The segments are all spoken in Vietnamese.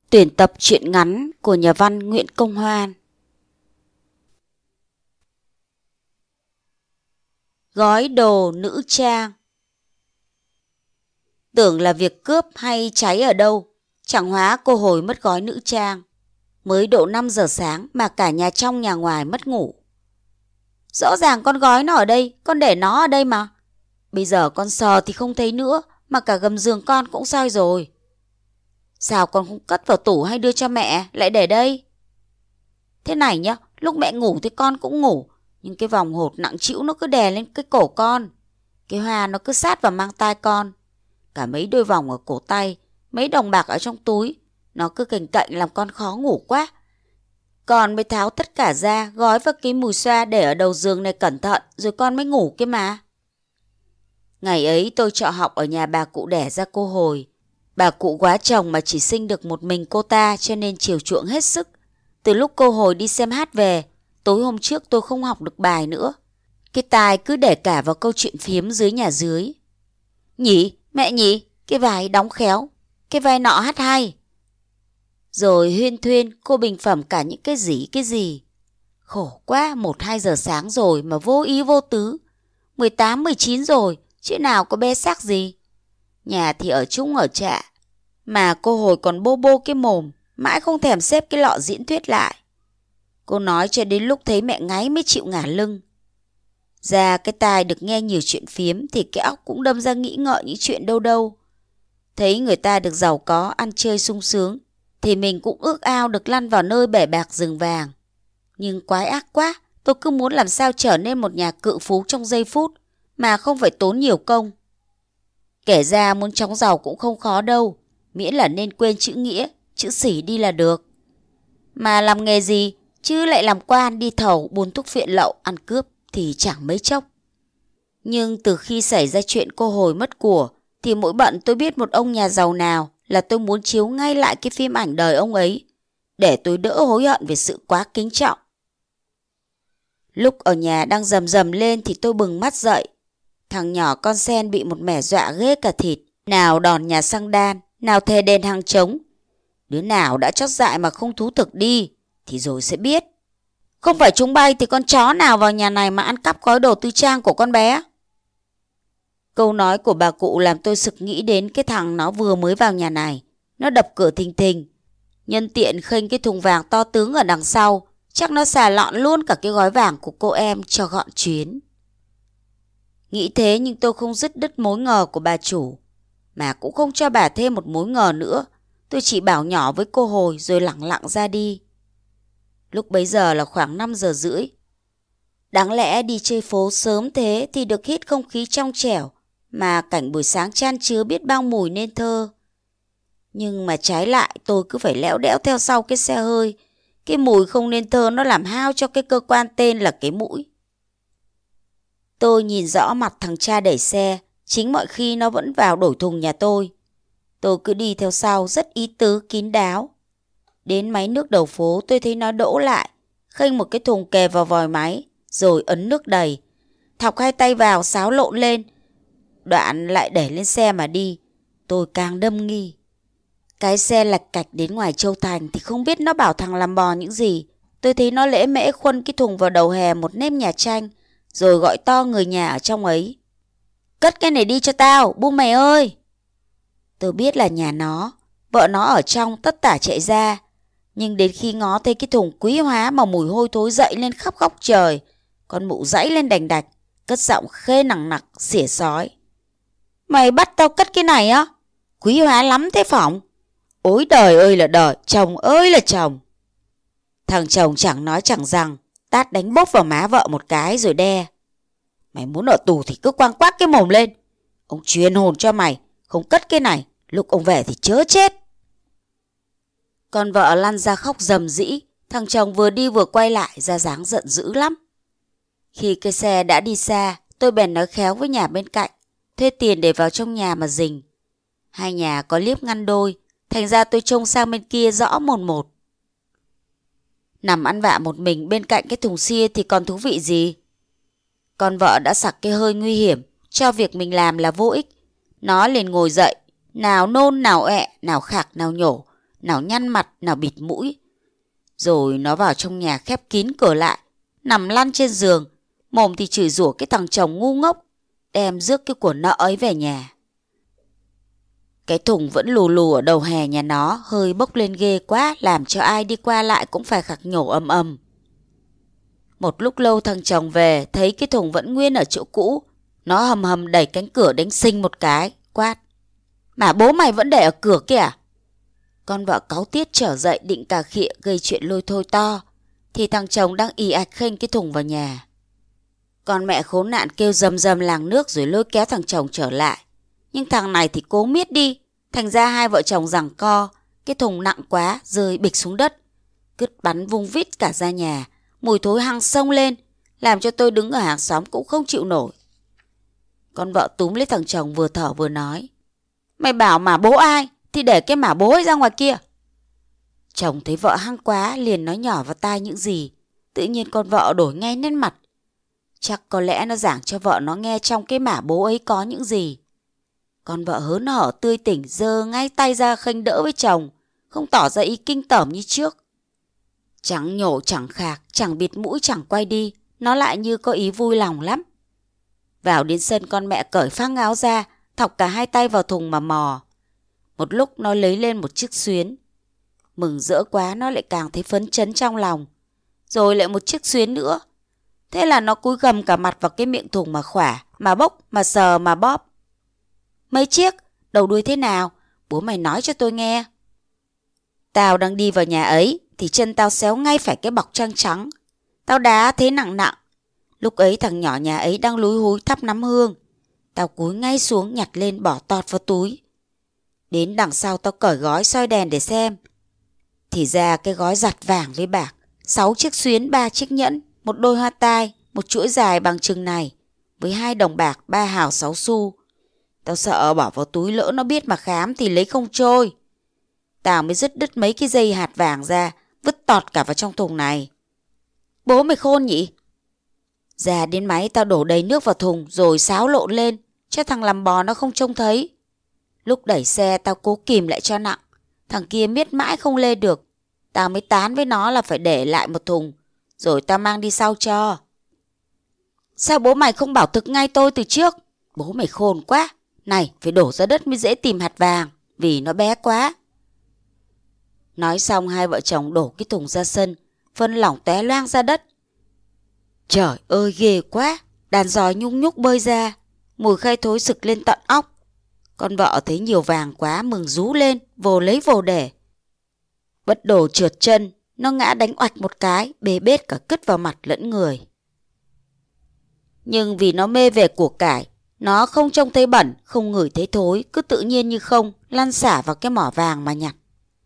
Tuyển tập truyện ngắn của nhà văn Nguyễn Công Hoan. Gói đồ nữ trang. Tưởng là việc cướp hay cháy ở đâu, chẳng hóa cô Hồi mất gói nữ trang. Mới độ 5 giờ sáng mà cả nhà trong nhà ngoài mất ngủ. Rõ ràng con gói nó ở đây, con để nó ở đây mà. Bây giờ con sờ thì không thấy nữa, mà cả gầm giường con cũng soi rồi. Sao con không cất vào tủ hay đưa cho mẹ, lại để đây? Thế này nhá, lúc mẹ ngủ thì con cũng ngủ, nhưng cái vòng hột nặng trĩu nó cứ đè lên cái cổ con. Cái hoa nó cứ sát vào mang tai con. Cả mấy đôi vòng ở cổ tay, mấy đồng bạc ở trong túi, nó cứ cành cạnh làm con khó ngủ quá. Con mới tháo tất cả ra, gói vào cái mùi xoa để ở đầu giường này cẩn thận, rồi con mới ngủ kia mà. Ngày ấy tôi trọ học ở nhà bà cụ đẻ ra cô Hồi. Bà cụ quá chồng mà chỉ sinh được một mình cô ta, cho nên chiều chuộng hết sức. Từ lúc cô Hồi đi xem hát về, tối hôm trước tôi không học được bài nữa. Cái tai cứ để cả vào câu chuyện phiếm dưới nhà dưới. Nhỉ, mẹ nhỉ, cái vai đóng khéo, cái vai nọ hát hay. Rồi huyên thuyên cô bình phẩm cả những cái gì. Khổ quá, 1-2 giờ sáng rồi mà vô ý vô tứ. 18-19 rồi, chứ nào có bé xác gì. Nhà thì ở chung ở trạ, mà cô Hồi còn bô bô cái mồm, mãi không thèm xếp cái lọ diễn thuyết lại. Cô nói cho đến lúc thấy mẹ ngáy mới chịu ngả lưng. Ra cái tai được nghe nhiều chuyện phiếm thì cái óc cũng đâm ra nghĩ ngợi những chuyện đâu đâu. Thấy người ta được giàu có, ăn chơi sung sướng, thì mình cũng ước ao được lăn vào nơi bể bạc rừng vàng. Nhưng quái ác quá, tôi cứ muốn làm sao trở nên một nhà cự phú trong giây phút, mà không phải tốn nhiều công. Kể ra muốn chóng giàu cũng không khó đâu, miễn là nên quên chữ nghĩa, chữ xỉ đi là được. Mà làm nghề gì, chứ lại làm quan, đi thầu, buôn thuốc phiện lậu, ăn cướp thì chẳng mấy chốc. Nhưng từ khi xảy ra chuyện cô Hồi mất của, thì mỗi bận tôi biết một ông nhà giàu nào là tôi muốn chiếu ngay lại cái phim ảnh đời ông ấy, để tôi đỡ hối hận về sự quá kính trọng. Lúc ở nhà đang rầm rầm lên thì tôi bừng mắt dậy. Thằng nhỏ con sen bị một mẻ dọa ghê cả thịt. Nào đòn nhà xăng đan, nào thề đền hàng trống. Đứa nào đã chót dại mà không thú thực đi thì rồi sẽ biết. Không phải chúng bay thì con chó nào vào nhà này mà ăn cắp gói đồ tư trang của con bé. Câu nói của bà cụ làm tôi sực nghĩ đến cái thằng nó vừa mới vào nhà này. Nó đập cửa thình thình, nhân tiện khênh cái thùng vàng to tướng ở đằng sau. Chắc nó xà lọn luôn cả cái gói vàng của cô em cho gọn chuyến. Nghĩ thế nhưng tôi không dứt đứt mối ngờ của bà chủ, mà cũng không cho bà thêm một mối ngờ nữa. Tôi chỉ bảo nhỏ với cô Hồi rồi lẳng lặng ra đi. Lúc bấy giờ là khoảng 5 giờ rưỡi. Đáng lẽ đi chơi phố sớm thế thì được hít không khí trong trẻo, mà cảnh buổi sáng chan chứa biết bao mùi nên thơ. Nhưng mà trái lại tôi cứ phải lẽo đẽo theo sau cái xe hơi. Cái mùi không nên thơ nó làm hao cho cái cơ quan tên là cái mũi. Tôi nhìn rõ mặt thằng cha đẩy xe, chính mọi khi nó vẫn vào đổi thùng nhà tôi. Tôi cứ đi theo sau rất ý tứ kín đáo. Đến máy nước đầu phố tôi thấy nó đỗ lại, khênh một cái thùng kề vào vòi máy, rồi ấn nước đầy. Thọc hai tay vào xáo lộn lên, đoạn lại đẩy lên xe mà đi. Tôi càng đâm nghi. Cái xe lạch cạch đến ngoài Châu Thành thì không biết nó bảo thằng làm bò những gì. Tôi thấy nó lễ mễ khuân cái thùng vào đầu hè một nếp nhà tranh, rồi gọi to người nhà ở trong ấy. Cất cái này đi cho tao, bu mày ơi. Tôi biết là nhà nó, vợ nó ở trong tất tả chạy ra. Nhưng đến khi ngó thấy cái thùng quý hóa mà mùi hôi thối dậy lên khắp góc trời, con mụ dãy lên đành đạch, cất giọng khê nặng nặc, xỉa xói. Mày bắt tao cất cái này á? Quý hóa lắm thế phỏng. Ôi đời ơi là đời, chồng ơi là chồng. Thằng chồng chẳng nói chẳng rằng, tát đánh bốp vào má vợ một cái rồi đe. Mày muốn ở tù thì cứ quăng quác cái mồm lên. Ông truyền hồn cho mày, không cất cái này, lúc ông về thì chớ chết. Con vợ lăn ra khóc rầm rĩ, thằng chồng vừa đi vừa quay lại ra dáng giận dữ lắm. Khi cái xe đã đi xa, tôi bèn nói khéo với nhà bên cạnh, thuê tiền để vào trong nhà mà rình. Hai nhà có liếp ngăn đôi, thành ra tôi trông sang bên kia rõ mồn một. Nằm ăn vạ một mình bên cạnh cái thùng xia thì còn thú vị gì. Con vợ đã sặc cái hơi nguy hiểm, cho việc mình làm là vô ích. Nó liền ngồi dậy, nào nôn nào ẹ, nào khạc nào nhổ. nào nhăn mặt, nào bịt mũi. Rồi nó vào trong nhà khép kín cửa lại, nằm lăn trên giường, mồm thì chửi rủa cái thằng chồng ngu ngốc, đem rước cái của nợ ấy về nhà. Cái thùng vẫn lù lù ở đầu hè nhà nó, hơi bốc lên ghê quá, làm cho ai đi qua lại cũng phải khạc nhổ ầm ầm. Một lúc lâu thằng chồng về, thấy cái thùng vẫn nguyên ở chỗ cũ, nó hầm hầm đẩy cánh cửa đánh xinh một cái, quát: "Mà bố mày vẫn để ở cửa kìa à?" Con vợ cáu tiết trở dậy định cà khịa gây chuyện lôi thôi to, thì thằng chồng đang ì ạch khênh cái thùng vào nhà. Con mẹ khốn nạn kêu rầm rầm làng nước rồi lôi kéo thằng chồng trở lại. Nhưng thằng này thì cố miết đi, thành ra hai vợ chồng giằng co, cái thùng nặng quá rơi bịch xuống đất, cứt bắn vung vít cả ra nhà, mùi thối hăng xông lên, làm cho tôi đứng ở hàng xóm cũng không chịu nổi. Con vợ túm lấy thằng chồng vừa thở vừa nói: "Mày bảo mà bố ai thì để cái mà bố ấy ra ngoài kia." Chồng thấy vợ hăng quá liền nói nhỏ vào tai những gì. Tự nhiên con vợ đổi ngay nét mặt. Chắc có lẽ nó giảng cho vợ nó nghe trong cái mả bố ấy có những gì. Con vợ hớn hở tươi tỉnh giơ ngay tay ra khênh đỡ với chồng, không tỏ ra ý kinh tởm như trước. Chẳng nhổ chẳng khạc, chẳng bịt mũi chẳng quay đi, nó lại như có ý vui lòng lắm. Vào đến sân con mẹ cởi phăng áo ra, thọc cả hai tay vào thùng mà mò. Một lúc nó lấy lên một chiếc xuyến. Mừng rỡ quá nó lại càng thấy phấn chấn trong lòng. Rồi lại một chiếc xuyến nữa. Thế là nó cúi gầm cả mặt vào cái miệng thùng mà khỏa, mà bốc, mà sờ, mà bóp. "Mấy chiếc? Đầu đuôi thế nào? Bố mày nói cho tôi nghe." "Tao đang đi vào nhà ấy, thì chân tao xéo ngay phải cái bọc trắng trắng. Tao đá thế nặng nặng. Lúc ấy thằng nhỏ nhà ấy đang lúi húi thắp nắm hương. Tao cúi ngay xuống nhặt lên bỏ tọt vào túi. Đến đằng sau tao cởi gói soi đèn để xem. Thì ra cái gói giặt vàng với bạc, 6 chiếc xuyến, 3 chiếc nhẫn, một đôi hoa tai, một chuỗi dài bằng chừng này, với 2 đồng bạc, 3 hào 6 xu. Tao sợ bỏ vào túi lỡ nó biết mà khám thì lấy không trôi. Tao mới dứt đứt mấy cái dây hạt vàng ra, vứt tọt cả vào trong thùng này." "Bố mày khôn nhỉ?" "Ra đến máy tao đổ đầy nước vào thùng rồi xáo lộn lên, cho thằng làm bò nó không trông thấy. Lúc đẩy xe tao cố kìm lại cho nặng, thằng kia miết mãi không lê được. Tao mới tán với nó là phải để lại một thùng, rồi tao mang đi sau cho." "Sao bố mày không bảo thực ngay tôi từ trước? Bố mày khôn quá. Này, phải đổ ra đất mới dễ tìm hạt vàng, vì nó bé quá." Nói xong hai vợ chồng đổ cái thùng ra sân, phân lỏng té loang ra đất. Trời ơi ghê quá, đàn giòi nhung nhúc bơi ra, mùi khai thối sực lên tận óc. Con vợ thấy nhiều vàng quá mừng rú lên, vồ lấy vồ để. Bất đồ trượt chân, nó ngã đánh oạch một cái, bê bết cả cứt vào mặt lẫn người. Nhưng vì nó mê về của cải, nó không trông thấy bẩn, không ngửi thấy thối, cứ tự nhiên như không, lăn xả vào cái mỏ vàng mà nhặt.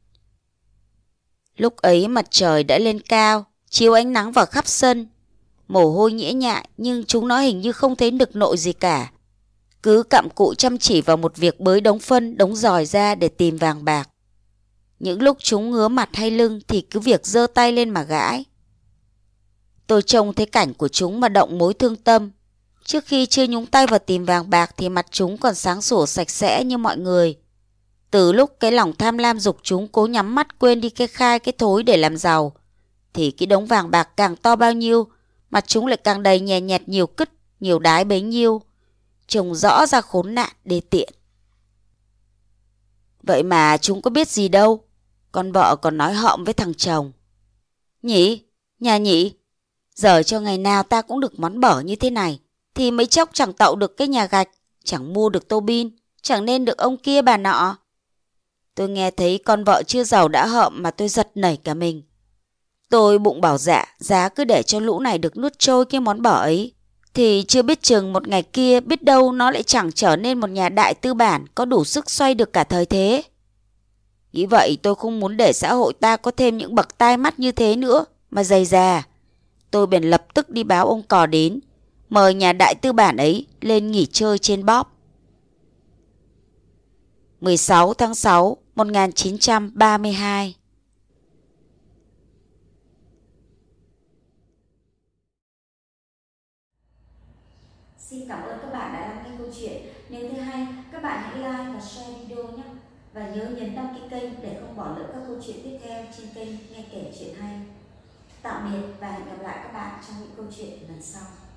Lúc ấy mặt trời đã lên cao, chiếu ánh nắng vào khắp sân. Mồ hôi nhễ nhại nhưng chúng nó hình như không thấy nực nội gì cả. Cứ cặm cụi chăm chỉ vào một việc bới đống phân, đống giòi ra để tìm vàng bạc. Những lúc chúng ngứa mặt hay lưng thì cứ việc giơ tay lên mà gãi. Tôi trông thấy cảnh của chúng mà động mối thương tâm. Trước khi chưa nhúng tay vào tìm vàng bạc thì mặt chúng còn sáng sủa sạch sẽ như mọi người. Từ lúc cái lòng tham lam dục chúng cố nhắm mắt quên đi cái khai cái thối để làm giàu, thì cái đống vàng bạc càng to bao nhiêu, mặt chúng lại càng đầy nhè nhẹt nhiều cứt, nhiều đái bấy nhiêu. Trông rõ ra khốn nạn đê tiện. Vậy mà chúng có biết gì đâu. Con vợ còn nói họng với thằng chồng: "Nhỉ, nhà nhỉ, giờ cho ngày nào ta cũng được món bở như thế này, thì mấy chốc chẳng tậu được cái nhà gạch, chẳng mua được tô bin, chẳng nên được ông kia bà nọ." Tôi nghe thấy con vợ chưa giàu đã hậm mà tôi giật nảy cả mình. Tôi bụng bảo dạ, giá cứ để cho lũ này được nuốt trôi cái món bở ấy, thì chưa biết chừng một ngày kia biết đâu nó lại chẳng trở nên một nhà đại tư bản có đủ sức xoay được cả thời thế. Nghĩ vậy tôi không muốn để xã hội ta có thêm những bậc tai mắt như thế nữa mà dày già. Tôi bèn lập tức đi báo ông cò đến, mời nhà đại tư bản ấy lên nghỉ chơi trên bóp. 16 tháng 6 1932. Xin cảm ơn các bạn đã lắng nghe câu chuyện. Nếu thấy hay, các bạn hãy like và share video nhé. Và nhớ nhấn đăng ký kênh để không bỏ lỡ các câu chuyện tiếp theo trên kênh Nghe Kể Chuyện Hay. Tạm biệt và hẹn gặp lại các bạn trong những câu chuyện lần sau.